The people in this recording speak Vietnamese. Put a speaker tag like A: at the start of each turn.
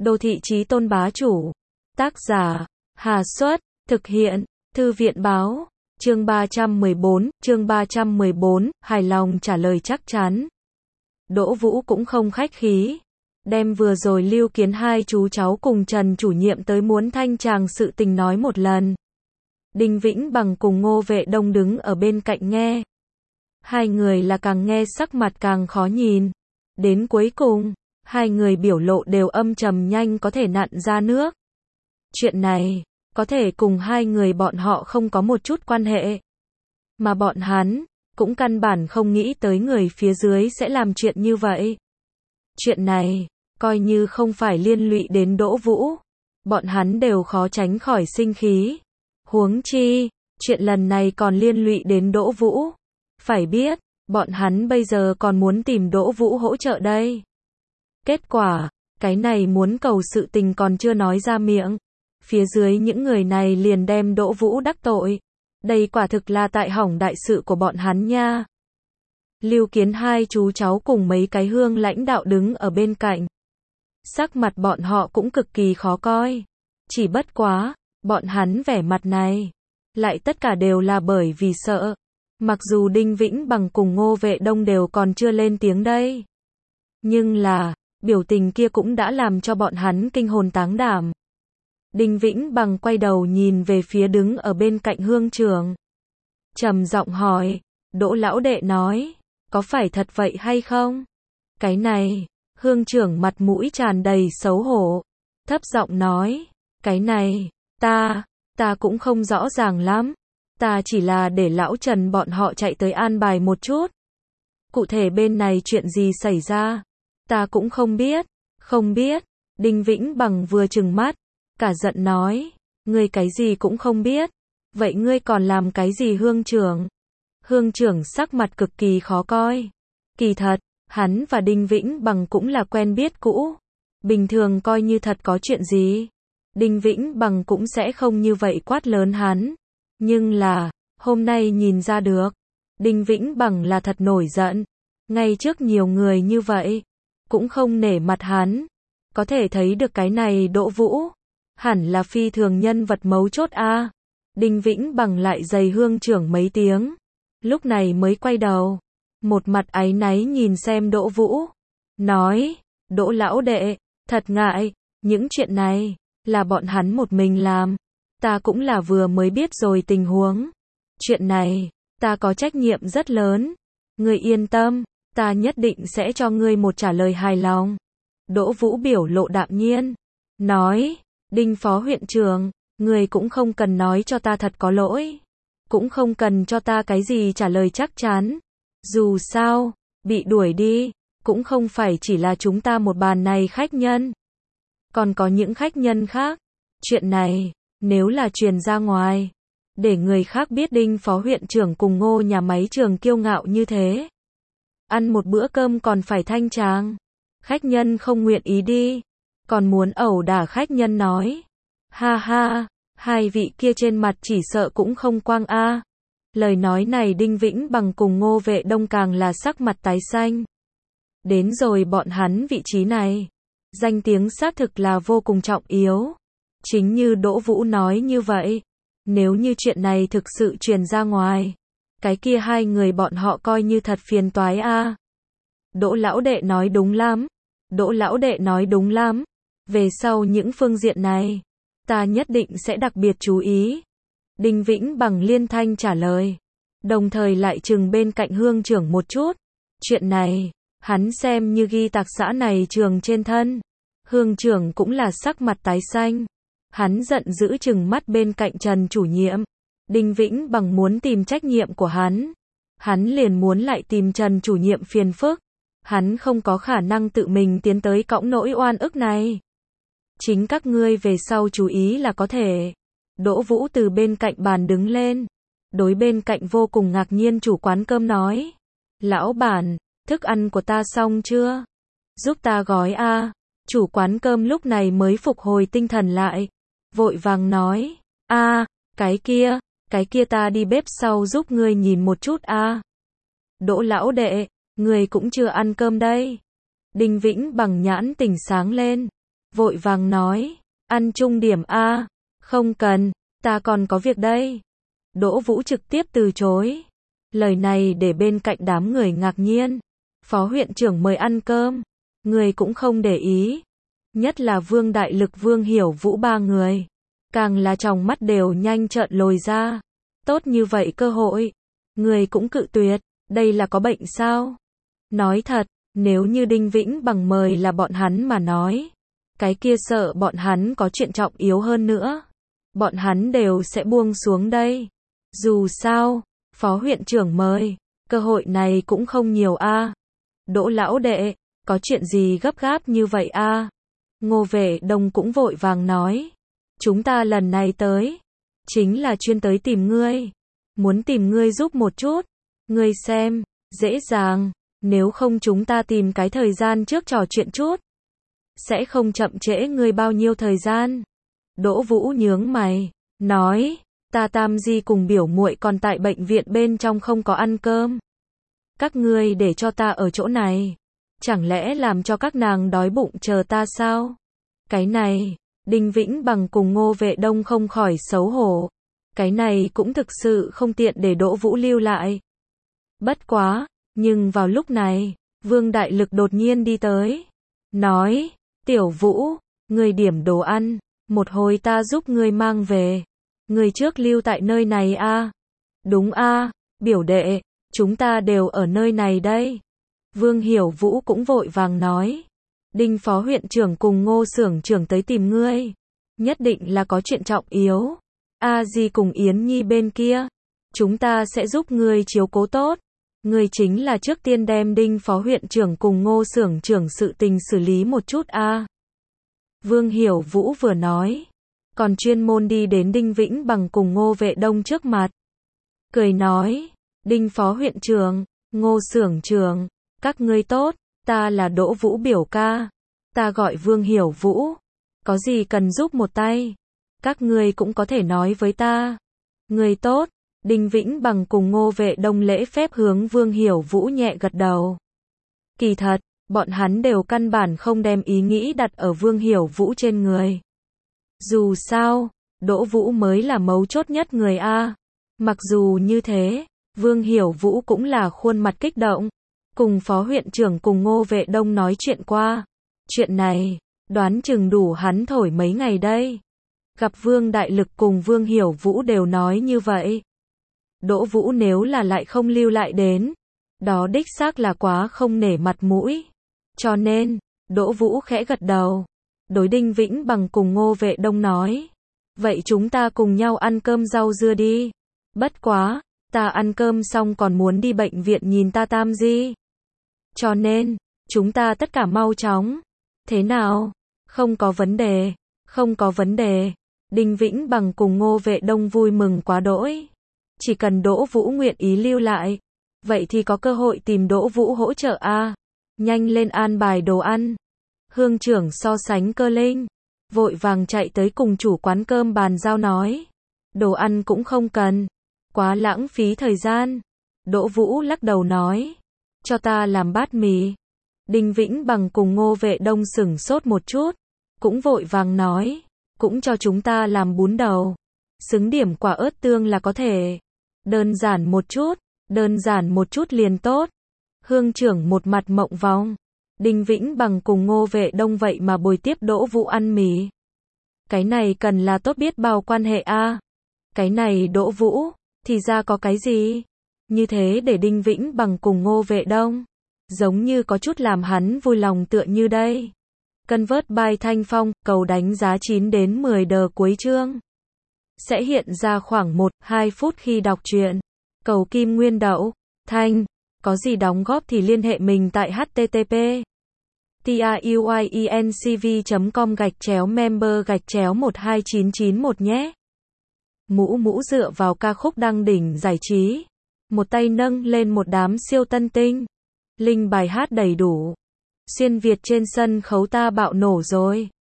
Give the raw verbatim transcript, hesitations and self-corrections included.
A: Đô thị chí tôn bá chủ. Tác giả, Hà Xuất, thực hiện, Thư viện báo. Chương ba trăm mười bốn, chương ba trăm mười bốn, hài lòng trả lời chắc chắn. Đỗ Vũ cũng không khách khí. Đem vừa rồi Lưu Kiến hai chú cháu cùng Trần chủ nhiệm tới muốn thanh tràng sự tình nói một lần. Đinh Vĩnh Bằng cùng Ngô Vệ Đông đứng ở bên cạnh nghe. Hai người là càng nghe sắc mặt càng khó nhìn. Đến cuối cùng, hai người biểu lộ đều âm trầm nhanh có thể nặn ra nước. Chuyện này, có thể cùng hai người bọn họ không có một chút quan hệ. Mà bọn hắn, cũng căn bản không nghĩ tới người phía dưới sẽ làm chuyện như vậy. Chuyện này, coi như không phải liên lụy đến Đỗ Vũ, bọn hắn đều khó tránh khỏi sinh khí. Huống chi, chuyện lần này còn liên lụy đến Đỗ Vũ. Phải biết, bọn hắn bây giờ còn muốn tìm Đỗ Vũ hỗ trợ đây. Kết quả, cái này muốn cầu sự tình còn chưa nói ra miệng. Phía dưới những người này liền đem Đỗ Vũ đắc tội. Đây quả thực là tại hỏng đại sự của bọn hắn nha. Lưu Kiến hai chú cháu cùng mấy cái hương lãnh đạo đứng ở bên cạnh. Sắc mặt bọn họ cũng cực kỳ khó coi. Chỉ bất quá, bọn hắn vẻ mặt này, lại tất cả đều là bởi vì sợ. Mặc dù Đinh Vĩnh Bằng cùng Ngô Vệ Đông đều còn chưa lên tiếng đây. Nhưng là, biểu tình kia cũng đã làm cho bọn hắn kinh hồn táng đảm. Đinh Vĩnh Bằng quay đầu nhìn về phía đứng ở bên cạnh hương trưởng. Trầm giọng hỏi, Đỗ lão đệ nói, có phải thật vậy hay không? Cái này, hương trưởng mặt mũi tràn đầy xấu hổ. Thấp giọng nói, cái này, ta, ta cũng không rõ ràng lắm. Ta chỉ là để lão Trần bọn họ chạy tới an bài một chút. Cụ thể bên này chuyện gì xảy ra? Ta cũng không biết, không biết. Đinh Vĩnh Bằng vừa trừng mắt, cả giận nói, ngươi cái gì cũng không biết. Vậy ngươi còn làm cái gì hương trưởng? Hương trưởng sắc mặt cực kỳ khó coi. Kỳ thật, hắn và Đinh Vĩnh Bằng cũng là quen biết cũ. Bình thường coi như thật có chuyện gì, Đinh Vĩnh Bằng cũng sẽ không như vậy quát lớn hắn. Nhưng là, hôm nay nhìn ra được, Đinh Vĩnh Bằng là thật nổi giận. Ngay trước nhiều người như vậy, cũng không nể mặt hắn. Có thể thấy được cái này Đỗ Vũ, hẳn là phi thường nhân vật mấu chốt a. Đinh Vĩnh Bằng lại giày hương trưởng mấy tiếng. Lúc này mới quay đầu, một mặt áy náy nhìn xem Đỗ Vũ. Nói, Đỗ lão đệ, thật ngại, những chuyện này, là bọn hắn một mình làm. Ta cũng là vừa mới biết rồi tình huống. Chuyện này, ta có trách nhiệm rất lớn. Ngươi yên tâm, ta nhất định sẽ cho ngươi một trả lời hài lòng. Đỗ Vũ biểu lộ đạm nhiên. Nói, Đinh phó huyện trưởng, ngươi cũng không cần nói cho ta thật có lỗi. Cũng không cần cho ta cái gì trả lời chắc chắn. Dù sao, bị đuổi đi, cũng không phải chỉ là chúng ta một bàn này khách nhân. Còn có những khách nhân khác. Chuyện này, nếu là truyền ra ngoài, để người khác biết Đinh phó huyện trưởng cùng Ngô nhà máy trường kiêu ngạo như thế. Ăn một bữa cơm còn phải thanh tràng. Khách nhân không nguyện ý đi, còn muốn ẩu đả khách nhân nói. Ha ha, hai vị kia trên mặt chỉ sợ cũng không quang a. Lời nói này Đinh Vĩnh Bằng cùng Ngô Vệ Đông càng là sắc mặt tái xanh. Đến rồi bọn hắn vị trí này, danh tiếng xác thực là vô cùng trọng yếu. Chính như Đỗ Vũ nói như vậy, nếu như chuyện này thực sự truyền ra ngoài, cái kia hai người bọn họ coi như thật phiền toái a. Đỗ lão đệ nói đúng lắm, Đỗ lão đệ nói đúng lắm. Về sau những phương diện này, ta nhất định sẽ đặc biệt chú ý. Đinh Vĩnh Bằng liên thanh trả lời, đồng thời lại chừng bên cạnh hương trưởng một chút. Chuyện này, hắn xem như ghi tạc xã này trường trên thân. Hương trưởng cũng là sắc mặt tái xanh. Hắn giận dữ chừng mắt bên cạnh Trần chủ nhiệm. Đinh Vĩnh Bằng muốn tìm trách nhiệm của hắn. Hắn liền muốn lại tìm Trần chủ nhiệm phiền phức. Hắn không có khả năng tự mình tiến tới cõng nỗi oan ức này. Chính các ngươi về sau chú ý là có thể. Đỗ Vũ từ bên cạnh bàn đứng lên. Đối bên cạnh vô cùng ngạc nhiên chủ quán cơm nói. Lão bản, thức ăn của ta xong chưa? Giúp ta gói a. Chủ quán cơm lúc này mới phục hồi tinh thần lại. Vội vàng nói, a, cái kia, cái kia ta đi bếp sau giúp ngươi nhìn một chút a. Đỗ lão đệ, ngươi cũng chưa ăn cơm đây. Đinh Vĩnh Bằng nhãn tỉnh sáng lên. vội vàng nói, ăn chung điểm a, không cần, ta còn có việc đây. Đỗ Vũ trực tiếp từ chối. Lời này để bên cạnh đám người ngạc nhiên. Phó huyện trưởng mời ăn cơm, người cũng không để ý. Nhất là Vương Đại Lực, Vương Hiểu Vũ ba người, càng là tròng mắt đều nhanh trợn lồi ra. Tốt như vậy cơ hội, người cũng cự tuyệt, đây là có bệnh sao? Nói thật, nếu như Đinh Vĩnh Bằng mời là bọn hắn mà nói, cái kia sợ bọn hắn có chuyện trọng yếu hơn nữa, bọn hắn đều sẽ buông xuống đây. Dù sao, phó huyện trưởng mời, cơ hội này cũng không nhiều a. Đỗ lão đệ, có chuyện gì gấp gáp như vậy a? Ngô Vệ Đông cũng vội vàng nói, chúng ta lần này tới, chính là chuyên tới tìm ngươi, muốn tìm ngươi giúp một chút, ngươi xem, dễ dàng, nếu không chúng ta tìm cái thời gian trước trò chuyện chút, sẽ không chậm trễ ngươi bao nhiêu thời gian. Đỗ Vũ nhướng mày, nói, ta Tam Di cùng biểu muội còn tại bệnh viện bên trong không có ăn cơm. Các ngươi để cho ta ở chỗ này, chẳng lẽ làm cho các nàng đói bụng chờ ta sao? Cái này, Đinh Vĩnh Bằng cùng Ngô Vệ Đông không khỏi xấu hổ. Cái này cũng thực sự không tiện để Đỗ Vũ lưu lại. Bất quá, nhưng vào lúc này, Vương Đại Lực đột nhiên đi tới, nói, Tiểu Vũ, ngươi điểm đồ ăn, một hồi ta giúp ngươi mang về. Ngươi trước lưu tại nơi này a. Đúng a, biểu đệ, chúng ta đều ở nơi này đây. Vương Hiểu Vũ cũng vội vàng nói, Đinh phó huyện trưởng cùng Ngô xưởng trưởng tới tìm ngươi, nhất định là có chuyện trọng yếu. A Di cùng Yến Nhi bên kia, chúng ta sẽ giúp ngươi chiếu cố tốt. Ngươi chính là trước tiên đem Đinh phó huyện trưởng cùng Ngô xưởng trưởng sự tình xử lý một chút a. Vương Hiểu Vũ vừa nói, còn chuyên môn đi đến Đinh Vĩnh Bằng cùng Ngô Vệ Đông trước mặt, cười nói, Đinh phó huyện trưởng, Ngô xưởng trưởng, các ngươi tốt, ta là Đỗ Vũ biểu ca, ta gọi Vương Hiểu Vũ, có gì cần giúp một tay, các ngươi cũng có thể nói với ta. Ngươi tốt. Đinh Vĩnh Bằng cùng Ngô Vệ Đông lễ phép hướng Vương Hiểu Vũ nhẹ gật đầu. Kỳ thật, bọn hắn đều căn bản không đem ý nghĩ đặt ở Vương Hiểu Vũ trên người. Dù sao, Đỗ Vũ mới là mấu chốt nhất người a. Mặc dù như thế, Vương Hiểu Vũ cũng là khuôn mặt kích động, cùng phó huyện trưởng cùng Ngô Vệ Đông nói chuyện qua. Chuyện này, đoán chừng đủ hắn thổi mấy ngày đây. Gặp Vương Đại Lực cùng Vương Hiểu Vũ đều nói như vậy. Đỗ Vũ nếu là lại không lưu lại đến, đó đích xác là quá không nể mặt mũi. Cho nên, Đỗ Vũ khẽ gật đầu, đối Đinh Vĩnh Bằng cùng Ngô Vệ Đông nói, vậy chúng ta cùng nhau ăn cơm rau dưa đi. Bất quá, ta ăn cơm xong còn muốn đi bệnh viện nhìn ta Tam Di. Cho nên, chúng ta tất cả mau chóng. Thế nào? Không có vấn đề, không có vấn đề. Đinh Vĩnh Bằng cùng Ngô Vệ Đông vui mừng quá đỗi. Chỉ cần Đỗ Vũ nguyện ý lưu lại, vậy thì có cơ hội tìm Đỗ Vũ hỗ trợ a. Nhanh lên an bài đồ ăn. Hương trưởng so sánh Cơ Linh, vội vàng chạy tới cùng chủ quán cơm bàn giao nói, đồ ăn cũng không cần, quá lãng phí thời gian. Đỗ Vũ lắc đầu nói, cho ta làm bát mì. Đinh Vĩnh Bằng cùng Ngô Vệ Đông sửng sốt một chút, cũng vội vàng nói, cũng cho chúng ta làm bún đậu, xứng điểm quả ớt tương là có thể. Đơn giản một chút, đơn giản một chút liền tốt. Hương trưởng một mặt mộng vong. Đinh Vĩnh Bằng cùng Ngô Vệ Đông vậy mà bồi tiếp Đỗ Vũ ăn mì. Cái này cần là tốt biết bao quan hệ a. Cái này Đỗ Vũ, thì ra có cái gì? Như thế để Đinh Vĩnh Bằng cùng Ngô Vệ Đông, giống như có chút làm hắn vui lòng tựa như đây. Convert by Thanh Phong, cầu đánh giá chín đến mười đờ cuối chương. Sẽ hiện ra khoảng một đến hai phút khi đọc truyện. Cầu Kim Nguyên Đậu, Thanh, có gì đóng góp thì liên hệ mình tại http truyencv chấm com gạch chéo member gạch chéo một hai chín chín một nhé. Mũ Mũ dựa vào ca khúc đăng đỉnh giải trí, một tay nâng lên một đám siêu tân tinh. Linh bài hát đầy đủ. Xuyên Việt trên sân khấu ta bạo nổ rồi.